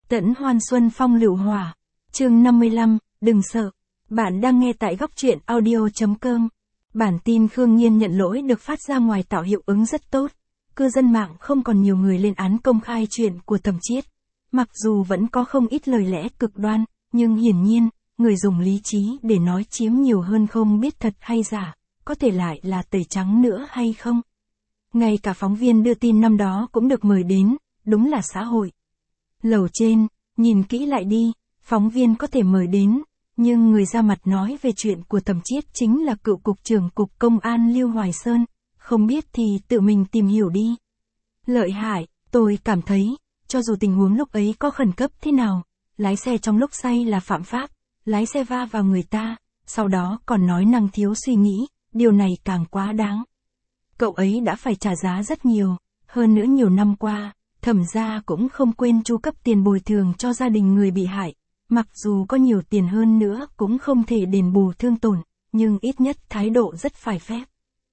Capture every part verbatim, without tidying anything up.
Tẫn hoan xuân phong lựu hỏa. Chương năm mươi lăm, đừng sợ. Bạn đang nghe tại góc truyện audio.com. Bản tin Khương Nhiên nhận lỗi được phát ra ngoài tạo hiệu ứng rất tốt. Cư dân mạng không còn nhiều người lên án công khai chuyện của Thẩm Chiết. Mặc dù vẫn có không ít lời lẽ cực đoan, nhưng hiển nhiên, người dùng lý trí để nói chiếm nhiều hơn không biết thật hay giả, có thể lại là tẩy trắng nữa hay không. Ngay cả phóng viên đưa tin năm đó cũng được mời đến, đúng là xã hội. Lầu trên, nhìn kỹ lại đi, phóng viên có thể mời đến, nhưng người ra mặt nói về chuyện của Thẩm Chiết chính là cựu cục trưởng cục công an Lưu Hoài Sơn, không biết thì tự mình tìm hiểu đi. Lợi hại, tôi cảm thấy, cho dù tình huống lúc ấy có khẩn cấp thế nào, lái xe trong lúc say là phạm pháp, lái xe va vào người ta, sau đó còn nói năng thiếu suy nghĩ, điều này càng quá đáng. Cậu ấy đã phải trả giá rất nhiều, hơn nữa nhiều năm qua, Thẩm gia cũng không quên chu cấp tiền bồi thường cho gia đình người bị hại, mặc dù có nhiều tiền hơn nữa cũng không thể đền bù thương tổn, nhưng ít nhất thái độ rất phải phép.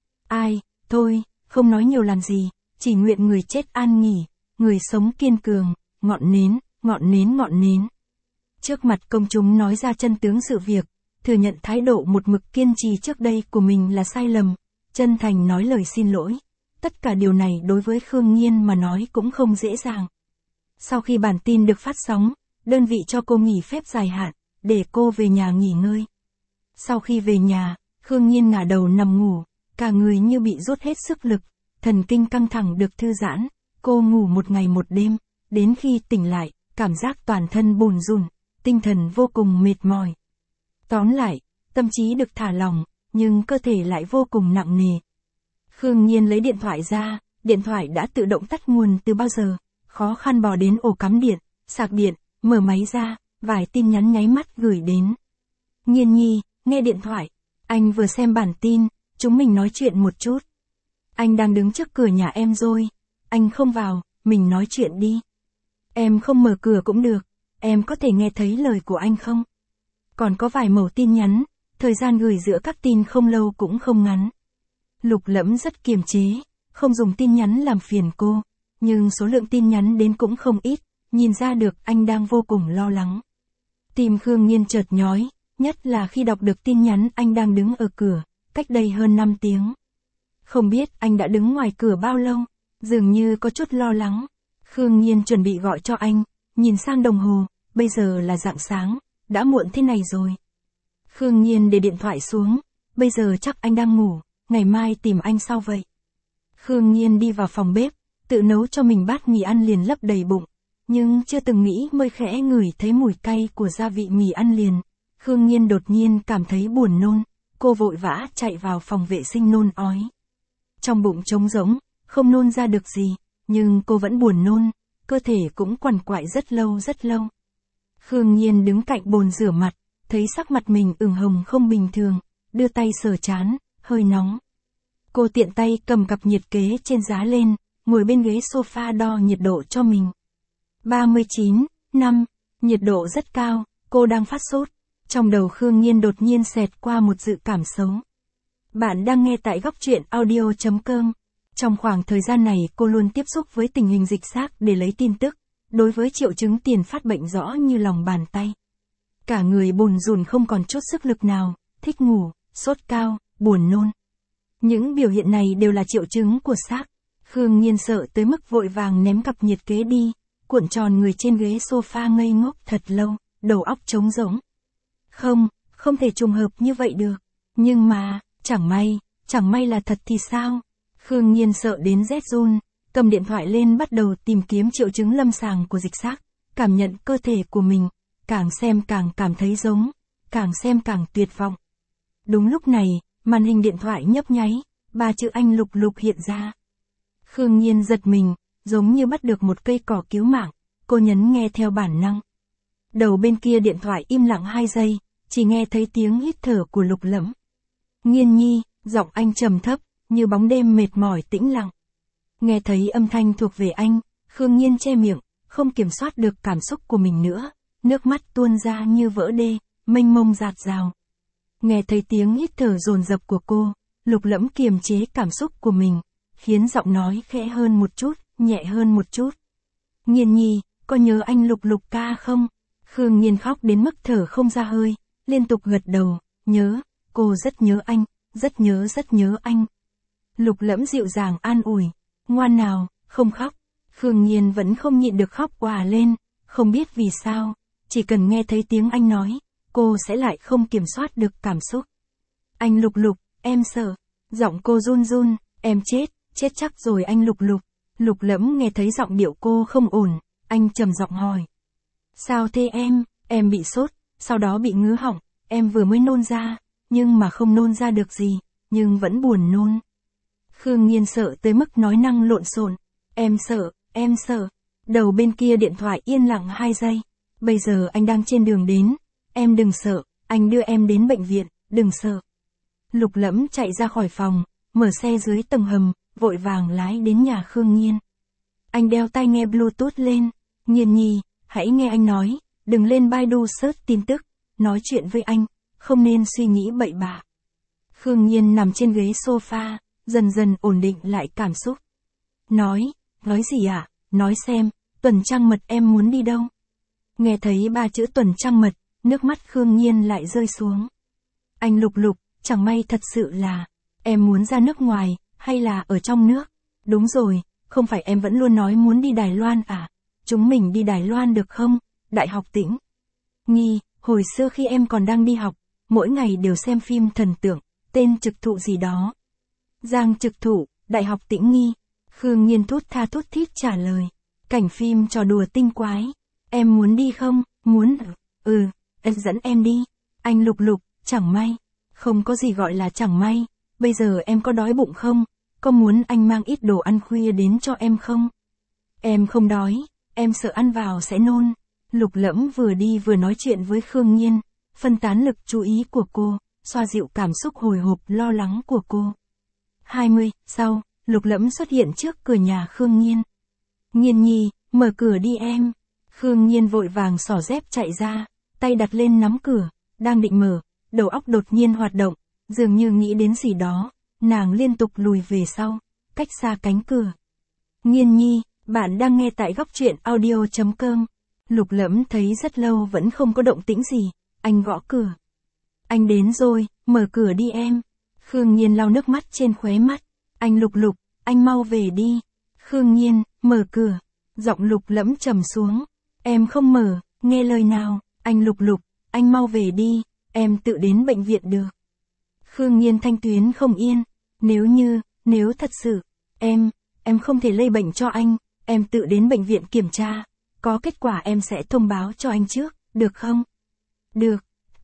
Ai, thôi, không nói nhiều làm gì, chỉ nguyện người chết an nghỉ, người sống kiên cường, ngọn nến, ngọn nến ngọn nến. Trước mặt công chúng nói ra chân tướng sự việc, thừa nhận thái độ một mực kiên trì trước đây của mình là sai lầm, chân thành nói lời xin lỗi. Tất cả điều này đối với Khương Nhiên mà nói cũng không dễ dàng. Sau khi bản tin được phát sóng, đơn vị cho cô nghỉ phép dài hạn, để cô về nhà nghỉ ngơi. Sau khi về nhà, Khương Nhiên ngả đầu nằm ngủ, cả người như bị rút hết sức lực, thần kinh căng thẳng được thư giãn, cô ngủ một ngày một đêm, đến khi tỉnh lại, cảm giác toàn thân bồn rùn, tinh thần vô cùng mệt mỏi. Tóm lại, tâm trí được thả lỏng, nhưng cơ thể lại vô cùng nặng nề. Khương Nhiên lấy điện thoại ra, điện thoại đã tự động tắt nguồn từ bao giờ, khó khăn bò đến ổ cắm điện, sạc điện, mở máy ra, vài tin nhắn nháy mắt gửi đến. Nhiên Nhi, nghe điện thoại, anh vừa xem bản tin, chúng mình nói chuyện một chút. Anh đang đứng trước cửa nhà em rồi, anh không vào, mình nói chuyện đi. Em không mở cửa cũng được, em có thể nghe thấy lời của anh không? Còn có vài mẩu tin nhắn, thời gian gửi giữa các tin không lâu cũng không ngắn. Lục Lẫm rất kiềm chế, không dùng tin nhắn làm phiền cô, nhưng số lượng tin nhắn đến cũng không ít, nhìn ra được anh đang vô cùng lo lắng. Tim Khương Nhiên chợt nhói, nhất là khi đọc được tin nhắn anh đang đứng ở cửa, cách đây hơn năm tiếng. Không biết anh đã đứng ngoài cửa bao lâu, dường như có chút lo lắng. Khương Nhiên chuẩn bị gọi cho anh, nhìn sang đồng hồ, bây giờ là rạng sáng, đã muộn thế này rồi. Khương Nhiên để điện thoại xuống, bây giờ chắc anh đang ngủ, ngày mai tìm anh sau vậy. Khương Nhiên đi vào phòng bếp, tự nấu cho mình bát mì ăn liền lấp đầy bụng, nhưng chưa từng nghĩ mới khẽ ngửi thấy mùi cay của gia vị mì ăn liền. Khương Nhiên đột nhiên cảm thấy buồn nôn, cô vội vã chạy vào phòng vệ sinh nôn ói. Trong bụng trống rỗng, không nôn ra được gì, nhưng cô vẫn buồn nôn, cơ thể cũng quằn quại rất lâu rất lâu. Khương Nhiên đứng cạnh bồn rửa mặt, thấy sắc mặt mình ửng hồng không bình thường, đưa tay sờ trán, hơi nóng. Cô tiện tay cầm cặp nhiệt kế trên giá lên, ngồi bên ghế sofa đo nhiệt độ cho mình. ba mươi chín, năm, nhiệt độ rất cao, cô đang phát sốt. Trong đầu Khương Nhiên đột nhiên xẹt qua một dự cảm xấu. Bạn đang nghe tại góc truyện audio.com. Trong khoảng thời gian này cô luôn tiếp xúc với tình hình dịch xác để lấy tin tức, đối với triệu chứng tiền phát bệnh rõ như lòng bàn tay. Cả người bồn rùn không còn chút sức lực nào, thích ngủ, sốt cao, buồn nôn. Những biểu hiện này đều là triệu chứng của xác. Khương Nhiên sợ tới mức vội vàng ném cặp nhiệt kế đi, cuộn tròn người trên ghế sofa ngây ngốc thật lâu, đầu óc trống rỗng. Không, không thể trùng hợp như vậy được. Nhưng mà, chẳng may, chẳng may là thật thì sao? Khương Nhiên sợ đến rét run, cầm điện thoại lên bắt đầu tìm kiếm triệu chứng lâm sàng của dịch xác, cảm nhận cơ thể của mình, càng xem càng cảm thấy giống, càng xem càng tuyệt vọng. Đúng lúc này, màn hình điện thoại nhấp nháy, ba chữ anh lục lục hiện ra. Khương Nhiên giật mình, giống như bắt được một cây cỏ cứu mạng, cô nhấn nghe theo bản năng. Đầu bên kia điện thoại im lặng hai giây, chỉ nghe thấy tiếng hít thở của Lục Lẫm. Nhiên Nhi, giọng anh trầm thấp, như bóng đêm mệt mỏi tĩnh lặng. Nghe thấy âm thanh thuộc về anh, Khương Nhiên che miệng, không kiểm soát được cảm xúc của mình nữa, nước mắt tuôn ra như vỡ đê, mênh mông dạt dào. Nghe thấy tiếng hít thở dồn dập của cô, Lục Lẫm kiềm chế cảm xúc của mình, khiến giọng nói khẽ hơn một chút, nhẹ hơn một chút. Nhiên Nhi, có nhớ anh Lục Lục ca không? Khương Nhiên khóc đến mức thở không ra hơi, liên tục gật đầu, nhớ, cô rất nhớ anh, rất nhớ rất nhớ anh. Lục Lẫm dịu dàng an ủi, ngoan nào, không khóc. Khương Nhiên vẫn không nhịn được khóc òa lên, không biết vì sao, chỉ cần nghe thấy tiếng anh nói, cô sẽ lại không kiểm soát được cảm xúc. Anh Lục Lục, em sợ. Giọng cô run run, em chết, chết chắc rồi anh Lục Lục. Lục Lẫm nghe thấy giọng điệu cô không ổn, anh trầm giọng hỏi. Sao thế em, em bị sốt, sau đó bị ngứa họng, em vừa mới nôn ra, nhưng mà không nôn ra được gì, nhưng vẫn buồn nôn. Khương Nhiên sợ tới mức nói năng lộn xộn, em sợ, em sợ. Đầu bên kia điện thoại yên lặng hai giây, bây giờ anh đang trên đường đến, em đừng sợ, anh đưa em đến bệnh viện, đừng sợ. Lục Lẫm chạy ra khỏi phòng, mở xe dưới tầng hầm, vội vàng lái đến nhà Khương Nhiên. Anh đeo tai nghe Bluetooth lên, Nhiên Nhi, hãy nghe anh nói, đừng lên Baidu search tin tức, nói chuyện với anh, không nên suy nghĩ bậy bạ. Khương Nhiên nằm trên ghế sofa, dần dần ổn định lại cảm xúc. Nói, nói gì ạ, à? Nói xem, tuần trăng mật em muốn đi đâu? Nghe thấy ba chữ tuần trăng mật, nước mắt Khương Nhiên lại rơi xuống. Anh Lục Lục, chẳng may thật sự là, em muốn ra nước ngoài, hay là ở trong nước? Đúng rồi, không phải em vẫn luôn nói muốn đi Đài Loan à? Chúng mình đi Đài Loan được không? Đại học Tĩnh. Nghi, hồi xưa khi em còn đang đi học, mỗi ngày đều xem phim thần tượng, tên Trực Thụ gì đó. Giang Trực Thụ, Đại học Tĩnh Nghi. Khương Nhiên thút tha thút thít trả lời. Cảnh phim trò đùa tinh quái. Em muốn đi không? Muốn. Ừ, em dẫn em đi. Anh Lục Lục, chẳng may. Không có gì gọi là chẳng may. Bây giờ em có đói bụng không? Có muốn anh mang ít đồ ăn khuya đến cho em không? Em không đói, em sợ ăn vào sẽ nôn. Lục Lẫm vừa đi vừa nói chuyện với Khương Nhiên, phân tán lực chú ý của cô, xoa dịu cảm xúc hồi hộp lo lắng của cô. hai mươi, sau, Lục Lẫm xuất hiện trước cửa nhà Khương Nhiên. Nhiên Nhi, mở cửa đi em. Khương Nhiên vội vàng xỏ dép chạy ra, tay đặt lên nắm cửa, đang định mở, đầu óc đột nhiên hoạt động, dường như nghĩ đến gì đó, nàng liên tục lùi về sau, cách xa cánh cửa. Nhiên Nhi, bạn đang nghe tại góc truyện audio chấm com. Lục Lẫm thấy rất lâu vẫn không có động tĩnh gì, anh gõ cửa. Anh đến rồi, mở cửa đi em. Khương Nhiên lau nước mắt trên khóe mắt. Anh Lục Lục, anh mau về đi. Khương Nhiên, mở cửa. Giọng Lục Lẫm trầm xuống. Em không mở, nghe lời nào. Anh Lục Lục, anh mau về đi, em tự đến bệnh viện được. Khương Nhiên thanh tuyến không yên. Nếu như, nếu thật sự, em, em không thể lây bệnh cho anh, em tự đến bệnh viện kiểm tra. Có kết quả em sẽ thông báo cho anh trước, được không? Được.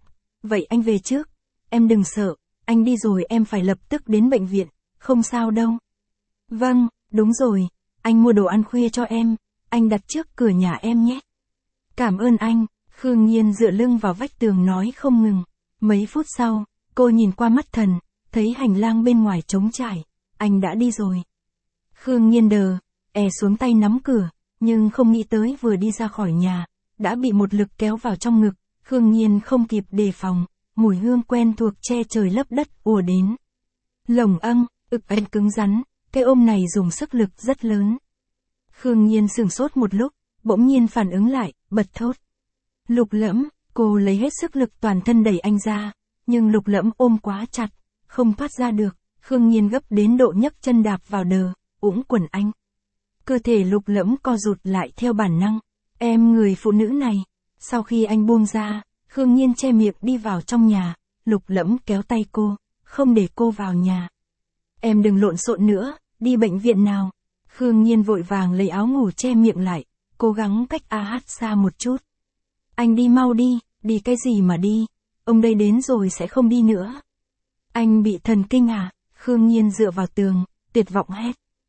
Vậy anh về trước. Em đừng sợ, anh đi rồi em phải lập tức đến bệnh viện, không sao đâu. Vâng, đúng rồi, anh mua đồ ăn khuya cho em, anh đặt trước cửa nhà em nhé. Cảm ơn anh, Khương Nhiên dựa lưng vào vách tường nói không ngừng. Mấy phút sau, cô nhìn qua mắt thần, thấy hành lang bên ngoài trống trải, anh đã đi rồi. Khương Nhiên đờ, è xuống tay nắm cửa, nhưng không nghĩ tới vừa đi ra khỏi nhà, đã bị một lực kéo vào trong ngực, Khương Nhiên không kịp đề phòng, mùi hương quen thuộc che trời lấp đất ùa đến. Lồng âng, ực anh cứng rắn, cái ôm này dùng sức lực rất lớn. Khương Nhiên sửng sốt một lúc, bỗng nhiên phản ứng lại, bật thốt. Lục Lẫm, cô lấy hết sức lực toàn thân đẩy anh ra, nhưng Lục Lẫm ôm quá chặt, không thoát ra được, Khương Nhiên gấp đến độ nhấc chân đạp vào đờ, ủng quần anh. Cơ thể Lục Lẫm co rụt lại theo bản năng, em người phụ nữ này. Sau khi anh buông ra, Khương Nhiên che miệng đi vào trong nhà, Lục Lẫm kéo tay cô, không để cô vào nhà. Em đừng lộn xộn nữa, đi bệnh viện nào. Khương Nhiên vội vàng lấy áo ngủ che miệng lại, cố gắng cách a hát xa một chút. Anh đi mau đi, đi cái gì mà đi, ông đây đến rồi sẽ không đi nữa. Anh bị thần kinh à? Khương Nhiên dựa vào tường, tuyệt vọng hét.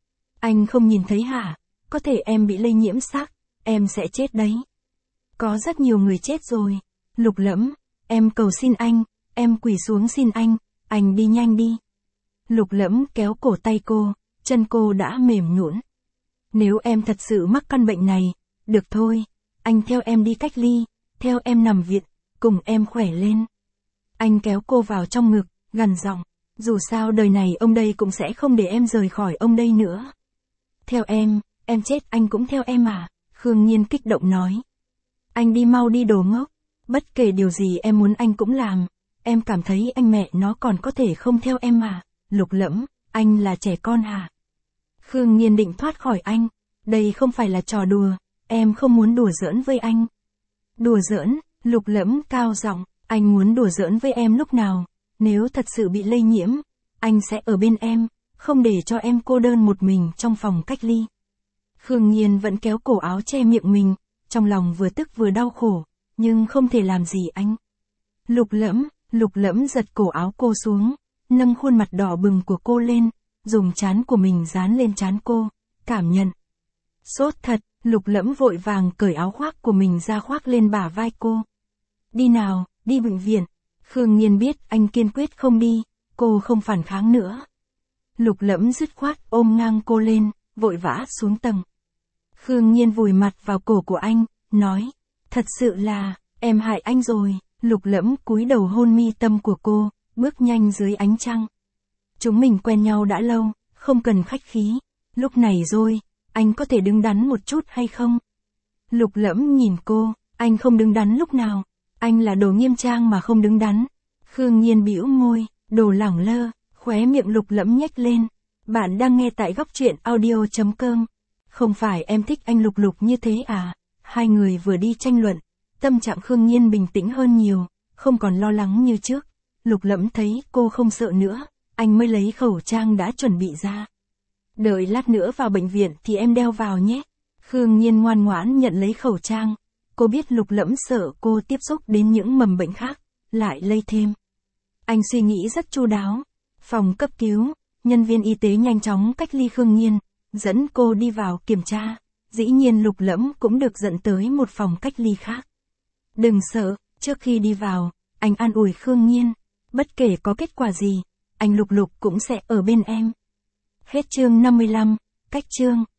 Anh không nhìn thấy hả? Có thể em bị lây nhiễm xác, em sẽ chết đấy. Có rất nhiều người chết rồi. Lục Lẫm, em cầu xin anh, em quỳ xuống xin anh, anh đi nhanh đi. Lục Lẫm kéo cổ tay cô, chân cô đã mềm nhũn. Nếu em thật sự mắc căn bệnh này, được thôi, anh theo em đi cách ly, theo em nằm viện, cùng em khỏe lên. Anh kéo cô vào trong ngực, gằn giọng, dù sao đời này ông đây cũng sẽ không để em rời khỏi ông đây nữa. Theo em, em chết anh cũng theo em à? Khương Khương Nhiên kích động nói. Anh đi mau đi đồ ngốc. Bất kể điều gì em muốn anh cũng làm. Em cảm thấy anh mẹ nó còn có thể không theo em mà. Lục Lẫm, anh là trẻ con hả? Khương Nhiên định thoát khỏi anh. Đây không phải là trò đùa. Em không muốn đùa giỡn với anh. Đùa giỡn, Lục Lẫm cao giọng. Anh muốn đùa giỡn với em lúc nào? Nếu thật sự bị lây nhiễm, anh sẽ ở bên em, không để cho em cô đơn một mình trong phòng cách ly. Khương Nhiên vẫn kéo cổ áo che miệng mình, trong lòng vừa tức vừa đau khổ, nhưng không thể làm gì anh. Lục Lẫm, Lục Lẫm giật cổ áo cô xuống, nâng khuôn mặt đỏ bừng của cô lên, dùng trán của mình dán lên trán cô, cảm nhận. Sốt thật, Lục Lẫm vội vàng cởi áo khoác của mình ra khoác lên bả vai cô. Đi nào, đi bệnh viện. Khương Nhiên biết anh kiên quyết không đi, cô không phản kháng nữa. Lục Lẫm dứt khoát ôm ngang cô lên, vội vã xuống tầng. Khương Nhiên vùi mặt vào cổ của anh, nói, thật sự là, em hại anh rồi. Lục Lẫm cúi đầu hôn mi tâm của cô, bước nhanh dưới ánh trăng. Chúng mình quen nhau đã lâu, không cần khách khí. Lúc này rồi, anh có thể đứng đắn một chút hay không? Lục Lẫm nhìn cô, anh không đứng đắn lúc nào. Anh là đồ nghiêm trang mà không đứng đắn. Khương Nhiên bĩu môi, đồ lẳng lơ, khóe miệng Lục Lẫm nhếch lên. Bạn đang nghe tại góc truyện audio chấm com. Không phải em thích anh Lục Lục như thế à? Hai người vừa đi tranh luận, tâm trạng Khương Nhiên bình tĩnh hơn nhiều, không còn lo lắng như trước. Lục Lẫm thấy cô không sợ nữa, anh mới lấy khẩu trang đã chuẩn bị ra. Đợi lát nữa vào bệnh viện thì em đeo vào nhé. Khương Nhiên ngoan ngoãn nhận lấy khẩu trang. Cô biết Lục Lẫm sợ cô tiếp xúc đến những mầm bệnh khác, lại lây thêm. Anh suy nghĩ rất chu đáo. Phòng cấp cứu, nhân viên y tế nhanh chóng cách ly Khương Nhiên, dẫn cô đi vào kiểm tra. Dĩ nhiên Lục Lẫm cũng được dẫn tới một phòng cách ly khác. Đừng sợ, trước khi đi vào, anh an ủi Khương Nhiên. Bất kể có kết quả gì, anh Lục Lục cũng sẽ ở bên em. Hết chương năm mươi lăm, cách chương.